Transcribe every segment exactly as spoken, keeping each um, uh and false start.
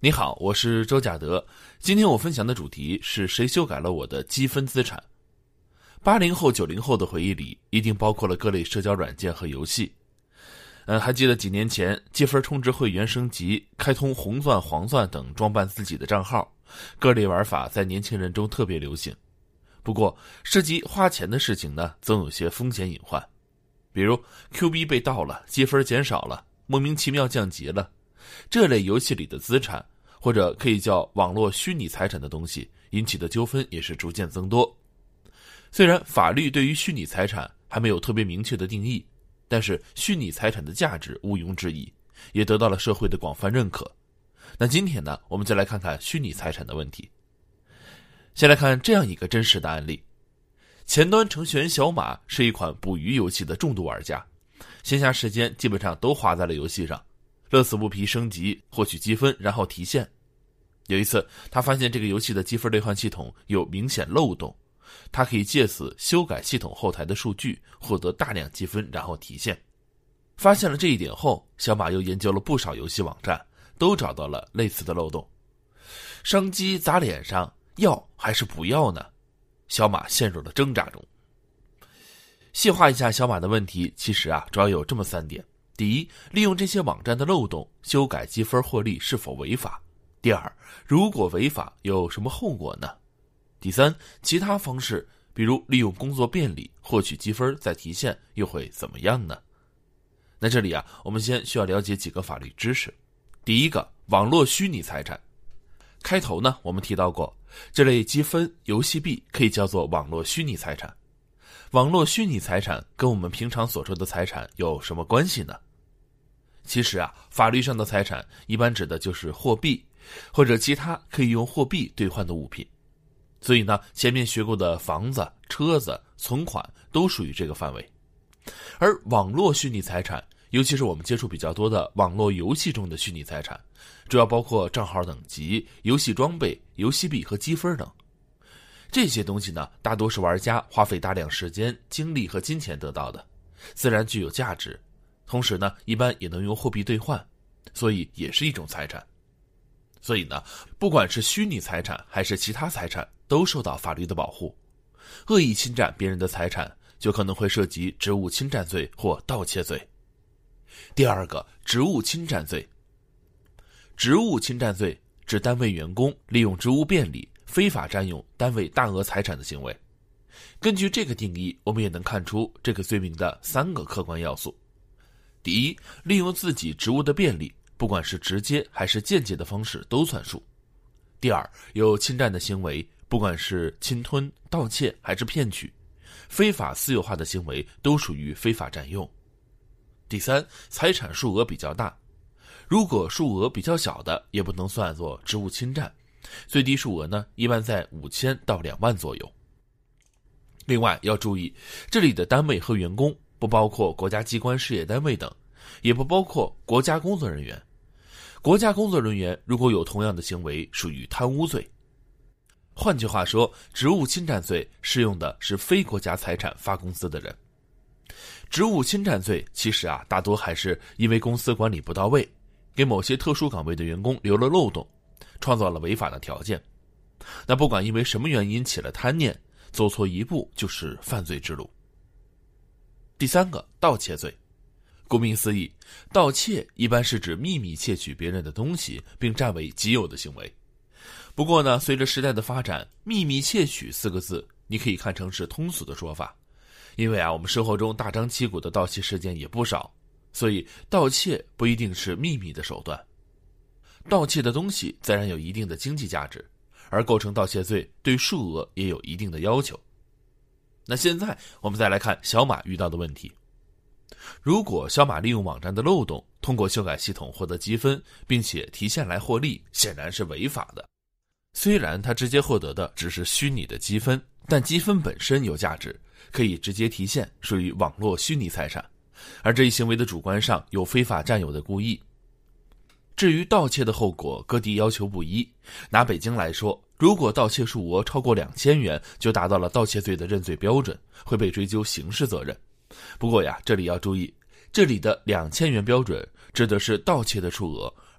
你好，我是周甲德。今天我分享的主题是谁修改了我的积分资产。八零后、九零后的回忆里，一定包括了各类社交软件和游戏。嗯，还记得几年前积分充值会员升级，开通红钻、黄钻等装扮自己的账号，各类玩法在年轻人中特别流行。不过，涉及花钱的事情呢，总有些风险隐患，比如 Q 币被盗了，积分减少了，莫名其妙降级了。这类游戏里的资产，或者可以叫网络虚拟财产的东西，引起的纠纷也是逐渐增多。虽然法律对于虚拟财产还没有特别明确的定义，但是虚拟财产的价值毋庸置疑，也得到了社会的广泛认可。那今天呢，我们就来看看虚拟财产的问题。先来看这样一个真实的案例。前端程序员小马是一款捕鱼游戏的重度玩家，闲暇时间基本上都花在了游戏上，乐此不疲升级，获取积分，然后提现。有一次，他发现这个游戏的积分兑换系统有明显漏洞，他可以借此修改系统后台的数据，获得大量积分，然后提现。发现了这一点后，小马又研究了不少游戏网站，都找到了类似的漏洞。商机砸脸上，要还是不要呢？小马陷入了挣扎中。细化一下小马的问题，其实啊，主要有这么三点。第一，利用这些网站的漏洞修改积分获利是否违法？第二，如果违法有什么后果呢？第三，其他方式，比如利用工作便利获取积分再提现又会怎么样呢？那这里啊，我们先需要了解几个法律知识。第一个，网络虚拟财产。开头呢，我们提到过，这类积分、游戏币可以叫做网络虚拟财产。网络虚拟财产跟我们平常所说的财产有什么关系呢？其实啊，法律上的财产一般指的就是货币或者其他可以用货币兑换的物品。所以呢，前面学过的房子、车子、存款都属于这个范围。而网络虚拟财产，尤其是我们接触比较多的网络游戏中的虚拟财产，主要包括账号等级、游戏装备、游戏币和积分等。这些东西呢，大多是玩家花费大量时间、精力和金钱得到的，自然具有价值。同时呢，一般也能用货币兑换，所以也是一种财产。所以呢，不管是虚拟财产还是其他财产，都受到法律的保护。恶意侵占别人的财产，就可能会涉及职务侵占罪或盗窃罪。第二个，职务侵占罪。职务侵占罪指单位员工利用职务便利，非法占用单位大额财产的行为。根据这个定义，我们也能看出这个罪名的三个客观要素。第一，利用自己职务的便利，不管是直接还是间接的方式都算数。第二，有侵占的行为，不管是侵吞、盗窃还是骗取，非法私有化的行为都属于非法占用。第三，财产数额比较大，如果数额比较小的也不能算作职务侵占，最低数额呢一般在五千到两万左右。另外要注意，这里的单位和员工不包括国家机关、事业单位等，也不包括国家工作人员。国家工作人员如果有同样的行为，属于贪污罪。换句话说，职务侵占罪适用的是非国家财产发工资的人。职务侵占罪其实啊，大多还是因为公司管理不到位，给某些特殊岗位的员工留了漏洞，创造了违法的条件。那不管因为什么原因起了贪念，走错一步就是犯罪之路。第三个，盗窃罪。顾名思义，盗窃一般是指秘密窃取别人的东西并占为己有的行为。不过呢，随着时代的发展，秘密窃取四个字你可以看成是通俗的说法，因为啊，我们生活中大张旗鼓的盗窃事件也不少，所以盗窃不一定是秘密的手段。盗窃的东西自然有一定的经济价值，而构成盗窃罪对数额也有一定的要求。那现在我们再来看小马遇到的问题。如果小马利用网站的漏洞，通过修改系统获得积分，并且提现来获利，显然是违法的。虽然他直接获得的只是虚拟的积分，但积分本身有价值，可以直接提现，属于网络虚拟财产，而这一行为的主观上有非法占有的故意。至于盗窃的后果，各地要求不一。拿北京来说，如果盗窃数额超过两千元，就达到了盗窃罪的认罪标准，会被追究刑事责任。不过呀，这里要注意，这里的两千元标准指的是盗窃的数额，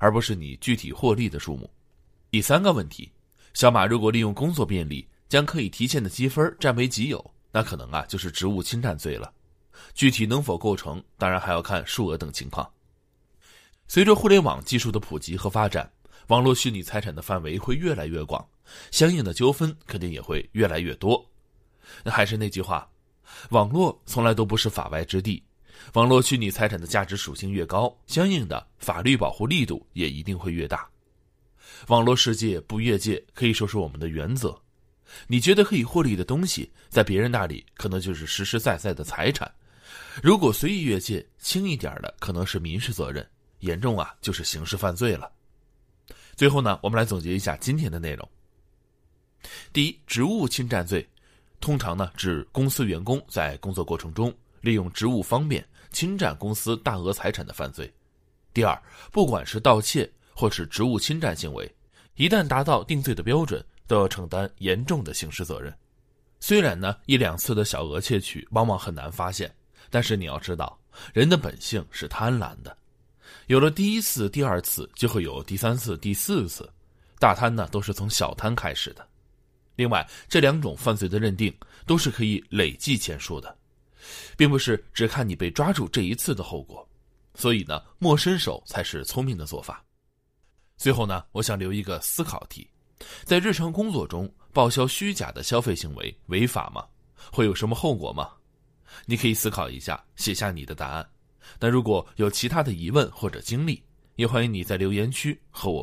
而不是你具体获利的数目。第三个问题，小马如果利用工作便利将可以提现的积分占为己有，那可能啊就是职务侵占罪了。具体能否构成，当然还要看数额等情况。随着互联网技术的普及和发展，网络虚拟财产的范围会越来越广，相应的纠纷肯定也会越来越多。那还是那句话，网络从来都不是法外之地，网络虚拟财产的价值属性越高，相应的法律保护力度也一定会越大。网络世界不越界可以说是我们的原则，你觉得可以获利的东西，在别人那里可能就是实实在在的财产，如果随意越界，轻一点的可能是民事责任，严重啊就是刑事犯罪了。最后呢，我们来总结一下今天的内容。第一，职务侵占罪通常呢指公司员工在工作过程中利用职务方便侵占公司大额财产的犯罪。第二，不管是盗窃或是职务侵占行为，一旦达到定罪的标准，都要承担严重的刑事责任。虽然呢一两次的小额窃取往往很难发现，但是你要知道，人的本性是贪婪的，有了第一次第二次就会有第三次第四次，大贪呢都是从小贪开始的。另外，这两种犯罪的认定都是可以累计钱数的，并不是只看你被抓住这一次的后果，所以呢莫伸手才是聪明的做法。最后呢，我想留一个思考题，在日常工作中报销虚假的消费行为违法吗？会有什么后果吗？你可以思考一下，写下你的答案。那如果有其他的疑问或者经历，也欢迎你在留言区和我